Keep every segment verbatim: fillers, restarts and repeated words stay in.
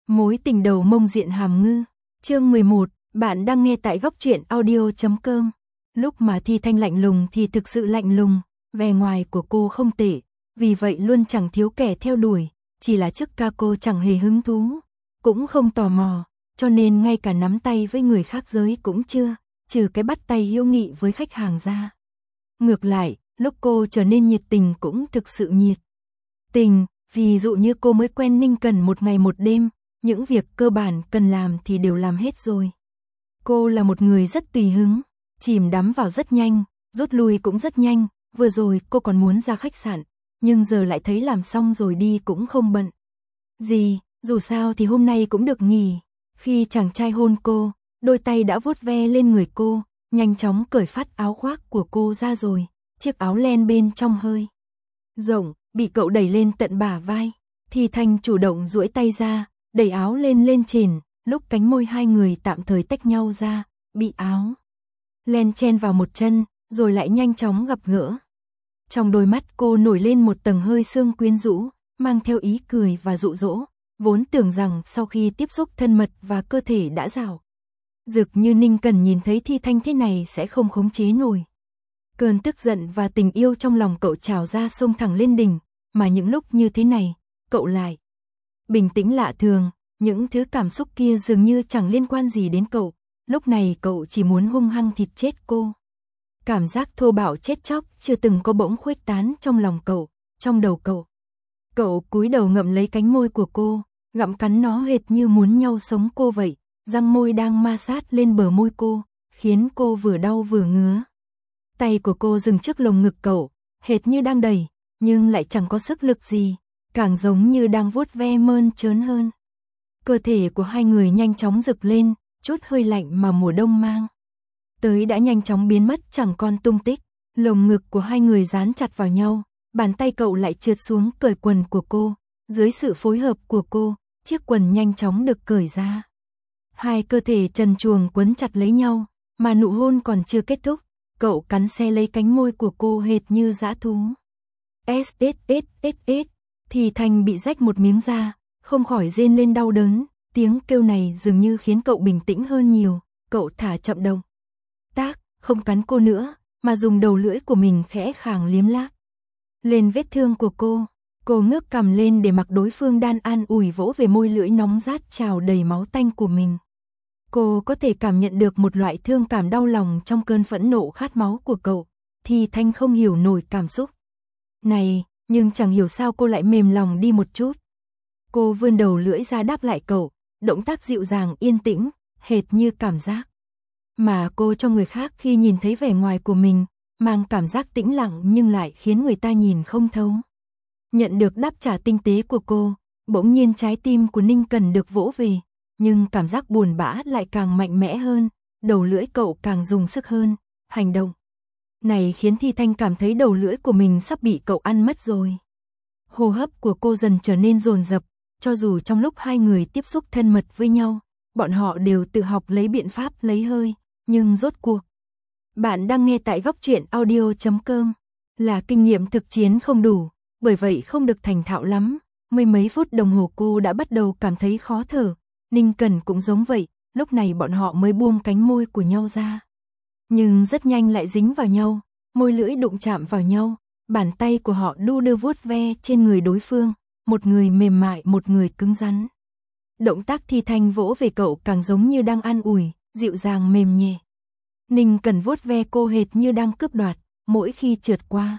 Mối tình đầu mông diện hàm ngư. Chương mười một, bạn đang nghe tại góc truyện audio chấm com. Lúc mà Thi Thanh lạnh lùng thì thực sự lạnh lùng, vẻ ngoài của cô không tệ, vì vậy luôn chẳng thiếu kẻ theo đuổi, chỉ là trước ca cô chẳng hề hứng thú, cũng không tò mò, cho nên ngay cả nắm tay với người khác giới cũng chưa, trừ cái bắt tay hiếu nghị với khách hàng ra. Ngược lại, lúc cô trở nên nhiệt tình cũng thực sự nhiệt tình, ví dụ như cô mới quen Ninh Cần một ngày một đêm, những việc cơ bản cần làm thì đều làm hết rồi. Cô là một người rất tùy hứng, chìm đắm vào rất nhanh, rút lui cũng rất nhanh, vừa rồi cô còn muốn ra khách sạn, nhưng giờ lại thấy làm xong rồi đi cũng không bận gì, dù sao thì hôm nay cũng được nghỉ. Khi chàng trai hôn cô, đôi tay đã vuốt ve lên người cô, nhanh chóng cởi phát áo khoác của cô ra rồi, chiếc áo len bên trong hơi rộng, bị cậu đẩy lên tận bả vai. Thi Thanh chủ động duỗi tay ra, đẩy áo lên lên trên, lúc cánh môi hai người tạm thời tách nhau ra, bị áo len chen vào một chân, rồi lại nhanh chóng gặp gỡ. Trong đôi mắt cô nổi lên một tầng hơi sương quyến rũ, mang theo ý cười và dụ dỗ, vốn tưởng rằng sau khi tiếp xúc thân mật và cơ thể đã rào rực như Ninh Cần nhìn thấy Thi Thanh thế này sẽ không khống chế nổi. Cơn tức giận và tình yêu trong lòng cậu trào ra xông thẳng lên đỉnh, mà những lúc như thế này, cậu lại bình tĩnh lạ thường, những thứ cảm xúc kia dường như chẳng liên quan gì đến cậu, lúc này cậu chỉ muốn hung hăng thịt chết cô. Cảm giác thô bạo chết chóc chưa từng có bỗng khuếch tán trong lòng cậu, trong đầu cậu. Cậu cúi đầu ngậm lấy cánh môi của cô, gặm cắn nó hệt như muốn nhau sống cô vậy, răng môi đang ma sát lên bờ môi cô, khiến cô vừa đau vừa ngứa. Tay của cô dừng trước lồng ngực cậu, hệt như đang đẩy, nhưng lại chẳng có sức lực gì, càng giống như đang vuốt ve mơn trớn hơn. Cơ thể của hai người nhanh chóng rực lên, chút hơi lạnh mà mùa đông mang tới đã nhanh chóng biến mất chẳng còn tung tích. Lồng ngực của hai người dán chặt vào nhau, bàn tay cậu lại trượt xuống cởi quần của cô, dưới sự phối hợp của cô, chiếc quần nhanh chóng được cởi ra. Hai cơ thể trần truồng quấn chặt lấy nhau, mà nụ hôn còn chưa kết thúc, cậu cắn xé lấy cánh môi của cô hệt như dã thú. S S S S S, Thì Thanh bị rách một miếng da, không khỏi rên lên đau đớn, tiếng kêu này dường như khiến cậu bình tĩnh hơn nhiều, cậu thả chậm động tác, không cắn cô nữa, mà dùng đầu lưỡi của mình khẽ khàng liếm láp lên vết thương của cô. Cô ngước cằm lên để mặc đối phương đan an ủi vỗ về môi lưỡi nóng rát trào đầy máu tanh của mình. Cô có thể cảm nhận được một loại thương cảm đau lòng trong cơn phẫn nộ khát máu của cậu. Thì Thanh không hiểu nổi cảm xúc này, nhưng chẳng hiểu sao cô lại mềm lòng đi một chút. Cô vươn đầu lưỡi ra đáp lại cậu, động tác dịu dàng yên tĩnh, hệt như cảm giác mà cô cho người khác khi nhìn thấy vẻ ngoài của mình, mang cảm giác tĩnh lặng nhưng lại khiến người ta nhìn không thấu. Nhận được đáp trả tinh tế của cô, bỗng nhiên trái tim của Ninh Cần được vỗ về, nhưng cảm giác buồn bã lại càng mạnh mẽ hơn, đầu lưỡi cậu càng dùng sức hơn, hành động này khiến Thi Thanh cảm thấy đầu lưỡi của mình sắp bị cậu ăn mất rồi. Hô hấp của cô dần trở nên dồn dập, cho dù trong lúc hai người tiếp xúc thân mật với nhau, bọn họ đều tự học lấy biện pháp lấy hơi, nhưng rốt cuộc. Bạn đang nghe tại góc truyện audio chấm com, là kinh nghiệm thực chiến không đủ, bởi vậy không được thành thạo lắm, mười mấy phút đồng hồ cô đã bắt đầu cảm thấy khó thở, Ninh Cần cũng giống vậy, lúc này bọn họ mới buông cánh môi của nhau ra. Nhưng rất nhanh lại dính vào nhau, môi lưỡi đụng chạm vào nhau, bàn tay của họ đu đưa vuốt ve trên người đối phương, một người mềm mại một người cứng rắn. Động tác Thi Thanh vỗ về cậu càng giống như đang an ủi, dịu dàng mềm nhẹ. Ninh Cần vuốt ve cô hệt như đang cướp đoạt, mỗi khi trượt qua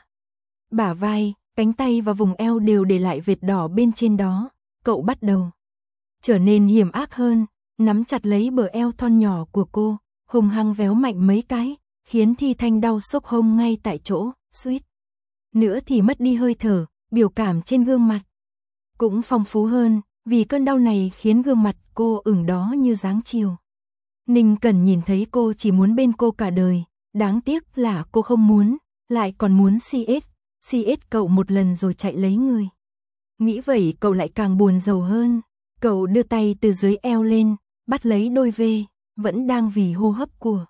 bả vai, cánh tay và vùng eo đều để lại vệt đỏ bên trên đó, cậu bắt đầu trở nên hiểm ác hơn, nắm chặt lấy bờ eo thon nhỏ của cô, hùng hăng véo mạnh mấy cái, khiến Thi Thanh đau xốc hông ngay tại chỗ, suýt nữa thì mất đi hơi thở, biểu cảm trên gương mặt cũng phong phú hơn, vì cơn đau này khiến gương mặt cô ửng đó như dáng chiều. Ninh Cần nhìn thấy cô chỉ muốn bên cô cả đời, đáng tiếc là cô không muốn, lại còn muốn xê ét, xê ét cậu một lần rồi chạy lấy người. Nghĩ vậy cậu lại càng buồn rầu hơn, cậu đưa tay từ dưới eo lên, bắt lấy đôi vê, vẫn đang vì hô hấp của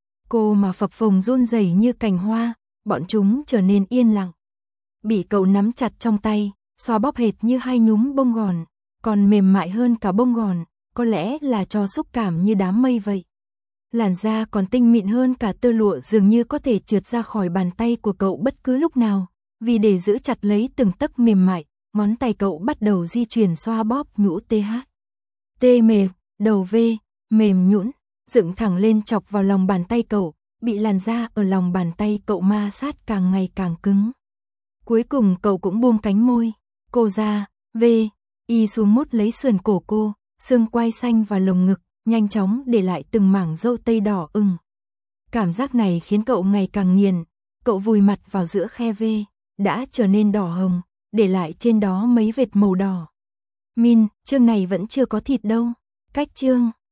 cô mà phập phồng run rẩy như cành hoa, bọn chúng trở nên yên lặng. Bị cậu nắm chặt trong tay, xoa bóp hệt như hai nhúm bông gòn, còn mềm mại hơn cả bông gòn, có lẽ là cho xúc cảm như đám mây vậy. Làn da còn tinh mịn hơn cả tơ lụa, dường như có thể trượt ra khỏi bàn tay của cậu bất cứ lúc nào. Vì để giữ chặt lấy từng tấc mềm mại, ngón tay cậu bắt đầu di chuyển xoa bóp nhũ th. T mềm, đầu V, mềm nhũn, dựng thẳng lên chọc vào lòng bàn tay cậu, bị làn da ở lòng bàn tay cậu ma sát càng ngày càng cứng. Cuối cùng cậu cũng buông cánh môi, cô ra, V, y xuống mút lấy sườn cổ cô, xương quai xanh và lồng ngực, nhanh chóng để lại từng mảng râu tây đỏ ửng. Cảm giác này khiến cậu ngày càng nghiền, cậu vùi mặt vào giữa khe V, đã trở nên đỏ hồng, để lại trên đó mấy vệt màu đỏ. Min, chương này vẫn chưa có thịt đâu. Cách chương